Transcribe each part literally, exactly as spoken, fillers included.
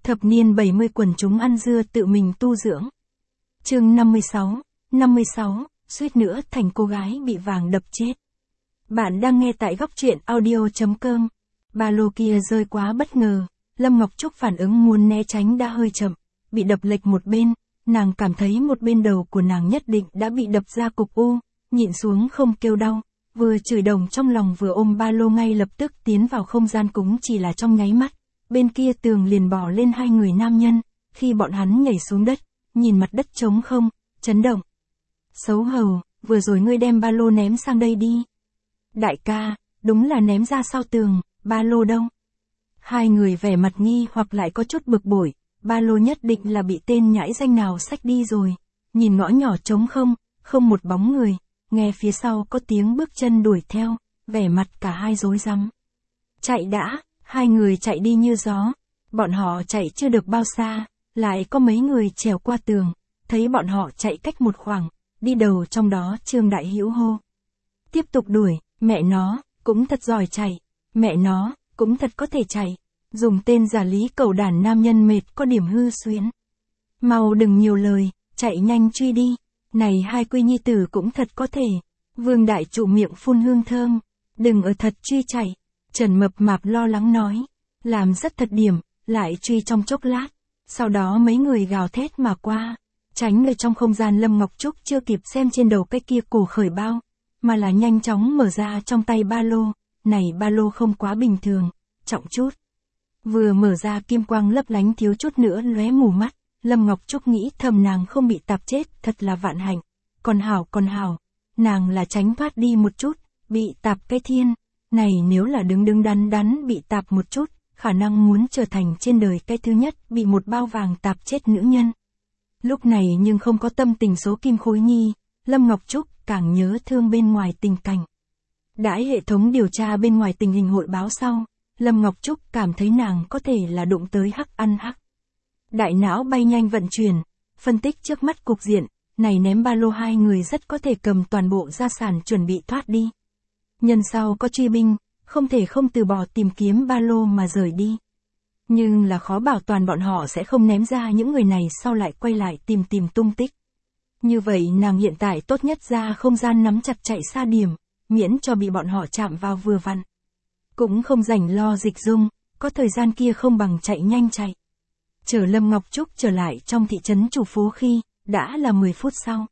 Thập niên bảy mươi quần chúng ăn dưa tự mình tu dưỡng. Chương năm mươi sáu, năm mươi sáu, suýt nữa thành cô gái bị vàng đập chết. Bạn đang nghe tại góc truyện audio chấm com. Ba lô kia rơi quá bất ngờ, Lâm Ngọc Trúc phản ứng muốn né tránh đã hơi chậm, bị đập lệch một bên, nàng cảm thấy một bên đầu của nàng nhất định đã bị đập ra cục u, nhịn xuống không kêu đau, vừa chửi đồng trong lòng vừa ôm ba lô ngay lập tức tiến vào không gian cúng chỉ là trong nháy mắt. Bên kia tường liền bò lên hai người nam nhân, khi bọn hắn nhảy xuống đất, nhìn mặt đất trống không, chấn động. Xấu hầu, vừa rồi ngươi đem ba lô ném sang đây đi. Đại ca, đúng là ném ra sau tường, ba lô đâu? Hai người vẻ mặt nghi hoặc lại có chút bực bội, ba lô nhất định là bị tên nhãi danh nào xách đi rồi. Nhìn ngõ nhỏ trống không, không một bóng người, nghe phía sau có tiếng bước chân đuổi theo, vẻ mặt cả hai rối rắm. Chạy đã! Hai người chạy đi như gió, bọn họ chạy chưa được bao xa, lại có mấy người trèo qua tường, thấy bọn họ chạy cách một khoảng, đi đầu trong đó Trương Đại Hữu hô. Tiếp tục đuổi, mẹ nó, cũng thật giỏi chạy, mẹ nó, cũng thật có thể chạy, dùng tên giả lý cẩu đản nam nhân mệt có điểm hư xuyến. Mau đừng nhiều lời, chạy nhanh truy đi, này hai quy nhi tử cũng thật có thể, Vương Đại Trụ miệng phun hương thơm, đừng ở thật truy chạy. Trần Mập Mạp lo lắng nói, làm rất thật điểm, lại truy trong chốc lát, sau đó mấy người gào thét mà qua, tránh ở trong không gian. Lâm Ngọc Trúc chưa kịp xem trên đầu cái kia cổ khởi bao, mà là nhanh chóng mở ra trong tay ba lô, này ba lô không quá bình thường, trọng chút. Vừa mở ra kim quang lấp lánh thiếu chút nữa lóe mù mắt, Lâm Ngọc Trúc nghĩ thầm nàng không bị tạp chết thật là vạn hạnh, còn hảo còn hảo, nàng là tránh thoát đi một chút, bị tạp cái thiên. Này nếu là đứng đứng đắn đắn bị tạp một chút, khả năng muốn trở thành trên đời cái thứ nhất bị một bao vàng tạp chết nữ nhân. Lúc này nhưng không có tâm tình số kim khối nhi, Lâm Ngọc Trúc càng nhớ thương bên ngoài tình cảnh. Đãi hệ thống điều tra bên ngoài tình hình hội báo sau, Lâm Ngọc Trúc cảm thấy nàng có thể là đụng tới hắc ăn hắc. Đại não bay nhanh vận chuyển, phân tích trước mắt cục diện, này ném ba lô hai người rất có thể cầm toàn bộ gia sản chuẩn bị thoát đi. Nhân sau có truy binh, không thể không từ bỏ tìm kiếm ba lô mà rời đi. Nhưng là khó bảo toàn bọn họ sẽ không ném ra những người này sau lại quay lại tìm tìm tung tích. Như vậy nàng hiện tại tốt nhất ra không gian nắm chặt chạy xa điểm, miễn cho bị bọn họ chạm vào vừa vặn. Cũng không rảnh lo dịch dung, có thời gian kia không bằng chạy nhanh chạy. Chờ Lâm Ngọc Trúc trở lại trong thị trấn chủ phố khi, đã là mười phút sau.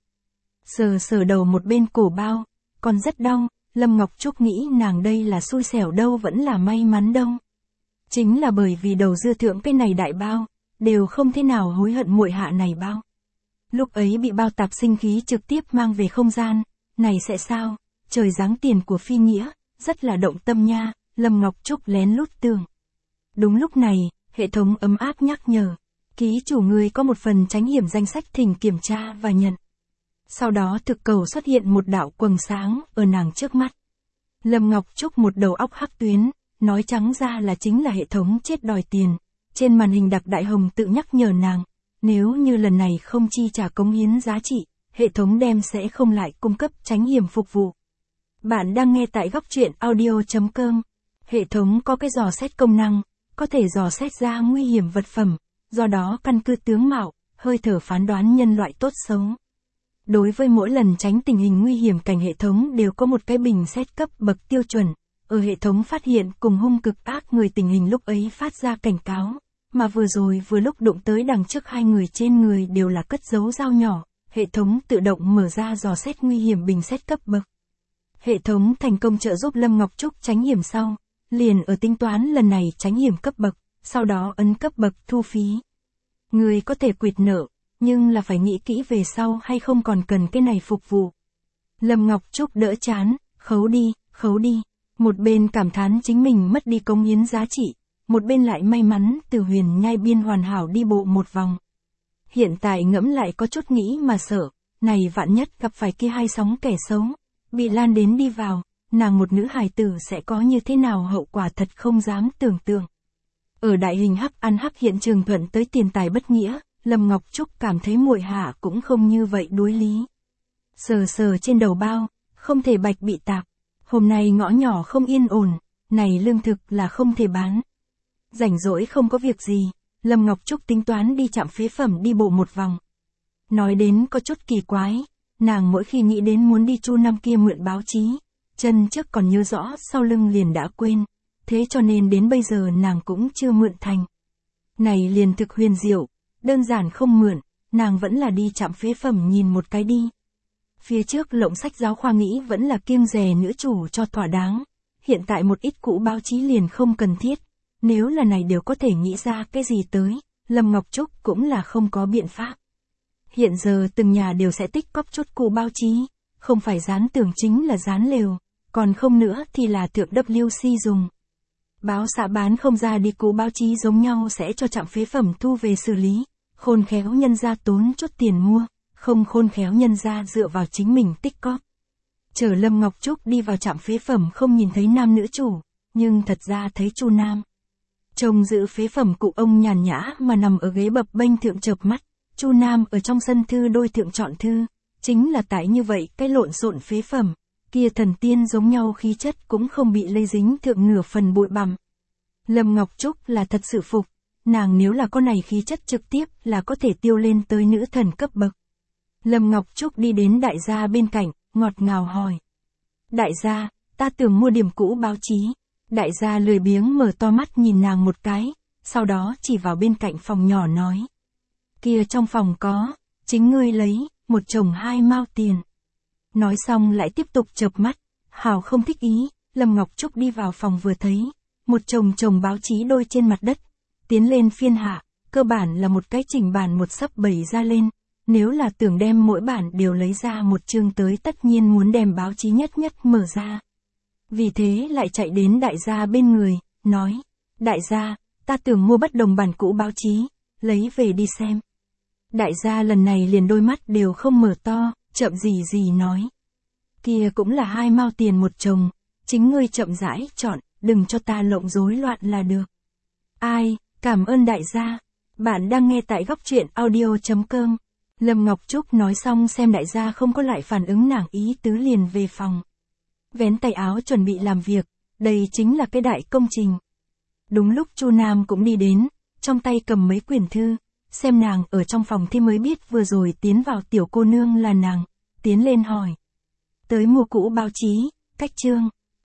Sờ sờ đầu một bên cổ bao, còn rất đau. Lâm Ngọc Trúc nghĩ nàng đây là xui xẻo đâu vẫn là may mắn đâu. Chính là bởi vì đầu dưa thượng cái này đại bao, đều không thế nào hối hận muội hạ này bao. Lúc ấy bị bao tạp sinh khí trực tiếp mang về không gian, này sẽ sao, trời giáng tiền của phi nghĩa, rất là động tâm nha, Lâm Ngọc Trúc lén lút tưởng. Đúng lúc này, hệ thống ấm áp nhắc nhở, ký chủ người có một phần tránh hiểm danh sách thỉnh kiểm tra và nhận. Sau đó thực cầu xuất hiện một đạo quầng sáng ở nàng trước mắt. Lâm Ngọc Trúc một đầu óc hắc tuyến, nói trắng ra là chính là hệ thống chết đòi tiền. Trên màn hình đặc đại hồng tự nhắc nhở nàng, nếu như lần này không chi trả cống hiến giá trị, hệ thống đem sẽ không lại cung cấp tránh hiểm phục vụ. Bạn đang nghe tại góc truyện audio chấm com. Hệ thống có cái dò xét công năng, có thể dò xét ra nguy hiểm vật phẩm, do đó căn cứ tướng mạo, hơi thở phán đoán nhân loại tốt xấu. Đối với mỗi lần tránh tình hình nguy hiểm cảnh hệ thống đều có một cái bình xét cấp bậc tiêu chuẩn, ở hệ thống phát hiện cùng hung cực ác người tình hình lúc ấy phát ra cảnh cáo, mà vừa rồi vừa lúc đụng tới đằng trước hai người trên người đều là cất giấu dao nhỏ, hệ thống tự động mở ra dò xét nguy hiểm bình xét cấp bậc. Hệ thống thành công trợ giúp Lâm Ngọc Trúc tránh hiểm sau, liền ở tính toán lần này tránh hiểm cấp bậc, sau đó ấn cấp bậc thu phí. Người có thể quyệt nợ, nhưng là phải nghĩ kỹ về sau hay không còn cần cái này phục vụ. Lâm Ngọc Trúc đỡ chán, khấu đi, khấu đi. Một bên cảm thán chính mình mất đi cống hiến giá trị, một bên lại may mắn từ huyền nhai biên hoàn hảo đi bộ một vòng. Hiện tại ngẫm lại có chút nghĩ mà sợ, này vạn nhất gặp phải kia hai sóng kẻ xấu, bị lan đến đi vào, nàng một nữ hài tử sẽ có như thế nào hậu quả thật không dám tưởng tượng. Ở đại hình hắc ăn hắc hiện trường thuận tới tiền tài bất nghĩa, Lâm Ngọc Trúc cảm thấy muội hạ cũng không như vậy đối lý. Sờ sờ trên đầu bao, không thể bạch bị tạp. Hôm nay ngõ nhỏ không yên ổn, này lương thực là không thể bán. Rảnh rỗi không có việc gì, Lâm Ngọc Trúc tính toán đi trạm phế phẩm đi bộ một vòng. Nói đến có chút kỳ quái, nàng mỗi khi nghĩ đến muốn đi Chu Nam kia mượn báo chí, chân trước còn nhớ rõ sau lưng liền đã quên, thế cho nên đến bây giờ nàng cũng chưa mượn thành. Này liền thực huyền diệu, đơn giản không mượn, nàng vẫn là đi trạm phế phẩm nhìn một cái đi. Phía trước lộng sách giáo khoa nghĩ vẫn là kiêng dè nữ chủ cho thỏa đáng, hiện tại một ít cũ báo chí liền không cần thiết, nếu là này đều có thể nghĩ ra cái gì tới, Lâm Ngọc Trúc cũng là không có biện pháp. Hiện giờ từng nhà đều sẽ tích cóp chút cũ báo chí, không phải dán tường chính là dán lều, còn không nữa thì là thượng W C dùng. Báo xã bán không ra đi cũ báo chí giống nhau sẽ cho trạm phế phẩm thu về xử lý, khôn khéo nhân ra tốn chút tiền mua, không khôn khéo nhân ra dựa vào chính mình tích cóp. Chờ Lâm Ngọc Trúc đi vào trạm phế phẩm không nhìn thấy nam nữ chủ, nhưng thật ra thấy Chu Nam. Chồng giữ phế phẩm cụ ông nhàn nhã mà nằm ở ghế bập bênh thượng chợp mắt, Chu Nam ở trong sân thư đôi thượng chọn thư, chính là tại như vậy cái lộn xộn phế phẩm, kia thần tiên giống nhau khí chất cũng không bị lây dính thượng nửa phần bụi bặm. Lâm Ngọc Trúc là thật sự phục, nàng nếu là con này khí chất trực tiếp là có thể tiêu lên tới nữ thần cấp bậc. Lâm Ngọc Trúc đi đến đại gia bên cạnh, ngọt ngào hỏi. Đại gia, ta tưởng mua điểm cũ báo chí. Đại gia lười biếng mở to mắt nhìn nàng một cái, sau đó chỉ vào bên cạnh phòng nhỏ nói. Kia trong phòng có, chính ngươi lấy, một chồng hai mao tiền. Nói xong lại tiếp tục chợp mắt, hào không thích ý, Lâm Ngọc Trúc đi vào phòng vừa thấy, một chồng chồng báo chí đôi trên mặt đất, tiến lên phiên hạ, cơ bản là một cái chỉnh bản một sấp bày ra lên, nếu là tưởng đem mỗi bản đều lấy ra một chương tới tất nhiên muốn đem báo chí nhất nhất mở ra. Vì thế lại chạy đến đại gia bên người, nói, đại gia, ta tưởng mua bất đồng bản cũ báo chí, lấy về đi xem. Đại gia lần này liền đôi mắt đều không mở to, chậm gì gì nói. Kia cũng là hai mao tiền một chồng, chính ngươi chậm rãi chọn, đừng cho ta lộng rối loạn là được. Ai, cảm ơn đại gia, bạn đang nghe tại góc truyện audio chấm com. Lâm Ngọc Trúc nói xong xem đại gia không có lại phản ứng nàng ý tứ liền về phòng. Vén tay áo chuẩn bị làm việc, đây chính là cái đại công trình. Đúng lúc Chu Nam cũng đi đến, trong tay cầm mấy quyển thư, xem nàng ở trong phòng thì mới biết vừa rồi tiến vào tiểu cô nương là nàng, tiến lên hỏi. Tới mua cũ báo chí, cách chương.